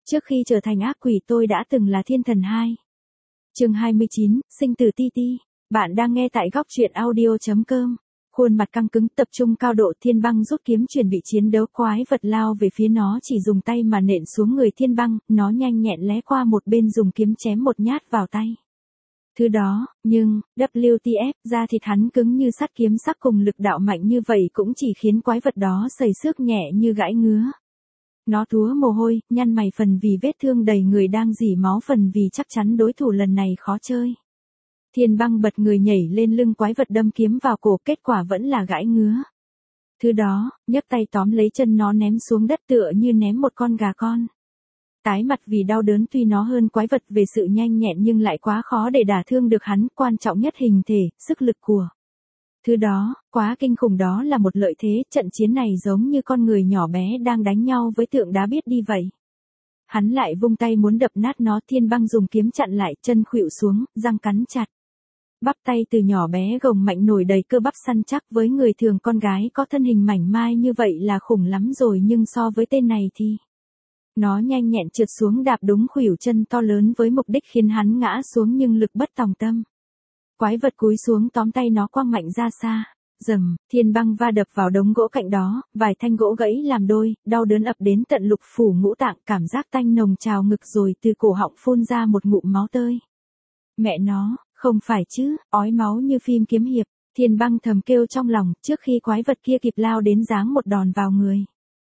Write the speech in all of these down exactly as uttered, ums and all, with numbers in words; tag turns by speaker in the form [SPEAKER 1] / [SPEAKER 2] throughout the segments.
[SPEAKER 1] Trước khi trở thành ác quỷ tôi đã từng là thiên thần hai. Chương hai mươi chín, sinh tử ti ti. Bạn đang nghe tại góc truyện audio chấm com. Khuôn mặt căng cứng, tập trung cao độ, Thiên Băng rút kiếm chuẩn bị chiến đấu, quái vật lao về phía nó, chỉ dùng tay mà nện xuống người Thiên Băng, nó nhanh nhẹn lé qua một bên dùng kiếm chém một nhát vào tay. Thứ đó, nhưng, W T F, da thịt hắn cứng như sắt, kiếm sắc cùng lực đạo mạnh như vậy cũng chỉ khiến quái vật đó sầy xước nhẹ như gãi ngứa. Nó túa mồ hôi, nhăn mày, phần vì vết thương đầy người đang rỉ máu, phần vì chắc chắn đối thủ lần này khó chơi. Thiên Băng bật người nhảy lên lưng quái vật, đâm kiếm vào cổ, kết quả vẫn là gãi ngứa. Thứ đó, nhấc tay tóm lấy chân nó ném xuống đất tựa như ném một con gà con. Tái mặt vì đau đớn, tuy nó hơn quái vật về sự nhanh nhẹn nhưng lại quá khó để đả thương được hắn, quan trọng nhất hình thể, sức lực của. Thứ đó, quá kinh khủng, đó là một lợi thế, trận chiến này giống như con người nhỏ bé đang đánh nhau với tượng đá biết đi vậy. Hắn lại vung tay muốn đập nát nó, Thiên Băng dùng kiếm chặn lại, chân khuỵu xuống, răng cắn chặt. Bắp tay từ nhỏ bé gồng mạnh nổi đầy cơ bắp săn chắc, với người thường con gái có thân hình mảnh mai như vậy là khủng lắm rồi, nhưng so với tên này thì... Nó nhanh nhẹn trượt xuống đạp đúng khuỷu chân to lớn với mục đích khiến hắn ngã xuống, nhưng lực bất tòng tâm. Quái vật cúi xuống tóm tay nó quăng mạnh ra xa. Rầm, Thiên Băng va đập vào đống gỗ cạnh đó, vài thanh gỗ gãy làm đôi, đau đớn ập đến tận lục phủ ngũ tạng, cảm giác tanh nồng trào ngực rồi từ cổ họng phun ra một ngụm máu tơi. Mẹ nó, không phải chứ, ói máu như phim kiếm hiệp, Thiên Băng thầm kêu trong lòng, trước khi quái vật kia kịp lao đến giáng một đòn vào người.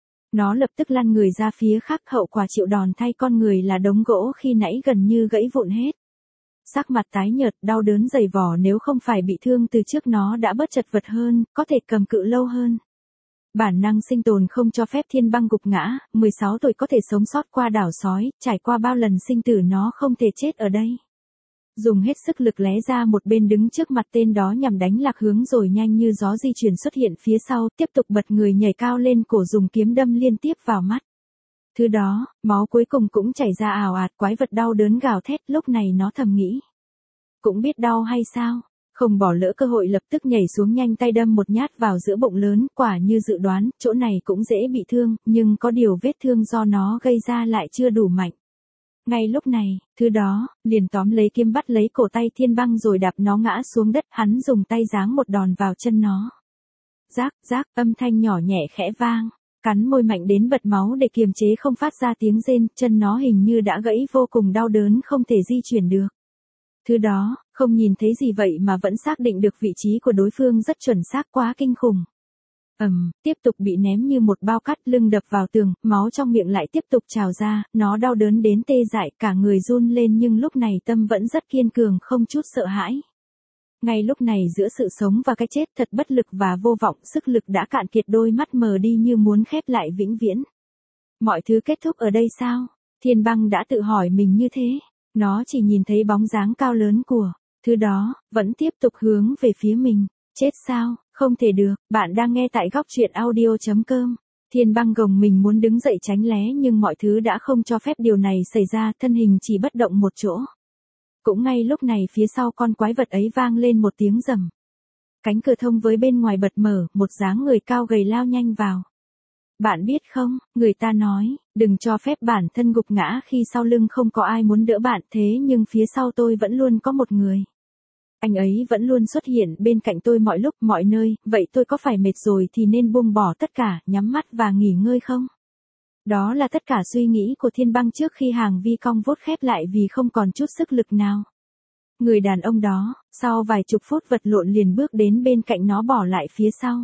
[SPEAKER 1] Nó lập tức lăn người ra phía khác, hậu quả chịu đòn thay con người là đống gỗ khi nãy gần như gãy vụn hết. Sắc mặt tái nhợt, đau đớn dày vò, nếu không phải bị thương từ trước nó đã bớt chật vật hơn, có thể cầm cự lâu hơn. Bản năng sinh tồn không cho phép Thiên Băng gục ngã, mười sáu tuổi có thể sống sót qua đảo sói, trải qua bao lần sinh tử nó không thể chết ở đây. Dùng hết sức lực lé ra một bên đứng trước mặt tên đó nhằm đánh lạc hướng, rồi nhanh như gió di chuyển xuất hiện phía sau, tiếp tục bật người nhảy cao lên cổ, dùng kiếm đâm liên tiếp vào mắt. Thứ đó, máu cuối cùng cũng chảy ra ào ạt, quái vật đau đớn gào thét, lúc này nó thầm nghĩ. Cũng biết đau hay sao, không bỏ lỡ cơ hội, lập tức nhảy xuống, nhanh tay đâm một nhát vào giữa bụng lớn, quả như dự đoán, chỗ này cũng dễ bị thương, nhưng có điều vết thương do nó gây ra lại chưa đủ mạnh. Ngay lúc này, thứ đó, liền tóm lấy kiếm bắt lấy cổ tay Thiên Băng rồi đạp nó ngã xuống đất, hắn dùng tay giáng một đòn vào chân nó. Rác, rác, âm thanh nhỏ nhẹ khẽ vang, cắn môi mạnh đến bật máu để kiềm chế không phát ra tiếng rên, chân nó hình như đã gãy, vô cùng đau đớn, không thể di chuyển được. Thứ đó, không nhìn thấy gì vậy mà vẫn xác định được vị trí của đối phương rất chuẩn xác, quá kinh khủng. Ầm, um, tiếp tục bị ném như một bao cát, lưng đập vào tường, máu trong miệng lại tiếp tục trào ra, nó đau đớn đến tê dại, cả người run lên, nhưng lúc này tâm vẫn rất kiên cường, không chút sợ hãi. Ngay lúc này giữa sự sống và cái chết, thật bất lực và vô vọng, sức lực đã cạn kiệt, đôi mắt mờ đi như muốn khép lại vĩnh viễn. Mọi thứ kết thúc ở đây sao? Thiên Băng đã tự hỏi mình như thế. Nó chỉ nhìn thấy bóng dáng cao lớn của thứ đó, vẫn tiếp tục hướng về phía mình. Chết sao? Không thể được. Bạn đang nghe tại góc truyện audio chấm com. Thiên Băng gồng mình muốn đứng dậy tránh né, nhưng mọi thứ đã không cho phép điều này xảy ra, thân hình chỉ bất động một chỗ. Cũng ngay lúc này phía sau con quái vật ấy vang lên một tiếng rầm. Cánh cửa thông với bên ngoài bật mở, một dáng người cao gầy lao nhanh vào. Bạn biết không, người ta nói, đừng cho phép bản thân gục ngã khi sau lưng không có ai muốn đỡ bạn, thế nhưng phía sau tôi vẫn luôn có một người. Anh ấy vẫn luôn xuất hiện bên cạnh tôi mọi lúc, mọi nơi, vậy tôi có phải mệt rồi thì nên buông bỏ tất cả, nhắm mắt và nghỉ ngơi không? Đó là tất cả suy nghĩ của Thiên Băng trước khi hàng vi cong vút khép lại vì không còn chút sức lực nào. Người đàn ông đó, sau vài chục phút vật lộn liền bước đến bên cạnh nó, bỏ lại phía sau.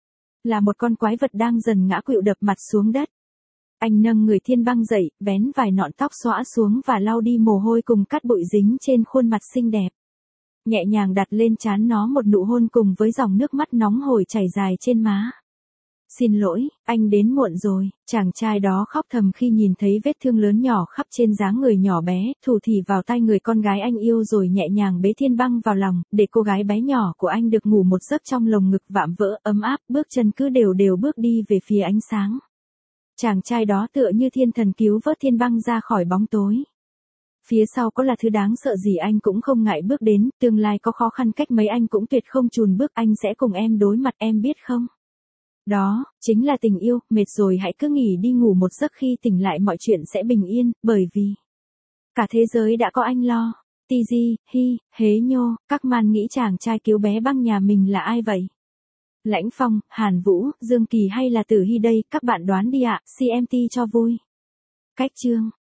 [SPEAKER 1] Là một con quái vật đang dần ngã quỵu đập mặt xuống đất. Anh nâng người Thiên Băng dậy, vén vài nọn tóc xõa xuống và lau đi mồ hôi cùng cát bụi dính trên khuôn mặt xinh đẹp. Nhẹ nhàng đặt lên trán nó một nụ hôn cùng với dòng nước mắt nóng hổi chảy dài trên má. Xin lỗi, anh đến muộn rồi, chàng trai đó khóc thầm khi nhìn thấy vết thương lớn nhỏ khắp trên dáng người nhỏ bé, thủ thỉ vào tai người con gái anh yêu rồi nhẹ nhàng bế Thiên Băng vào lòng, để cô gái bé nhỏ của anh được ngủ một giấc trong lồng ngực vạm vỡ, ấm áp, bước chân cứ đều đều bước đi về phía ánh sáng. Chàng trai đó tựa như thiên thần cứu vớt Thiên Băng ra khỏi bóng tối. Phía sau có là thứ đáng sợ gì anh cũng không ngại bước đến, tương lai có khó khăn cách mấy anh cũng tuyệt không chùn bước, anh sẽ cùng em đối mặt, em biết không? Đó, chính là tình yêu, mệt rồi hãy cứ nghỉ đi ngủ một giấc khi tỉnh lại mọi chuyện sẽ bình yên, bởi vì cả thế giới đã có anh lo. Ti Di, Hi, Hế Nhô, các man nghĩ chàng trai cứu bé băng nhà mình là ai vậy? Lãnh Phong, Hàn Vũ, Dương Kỳ hay là Tử Hy đây, các bạn đoán đi ạ, xê em tê cho vui. Cách chương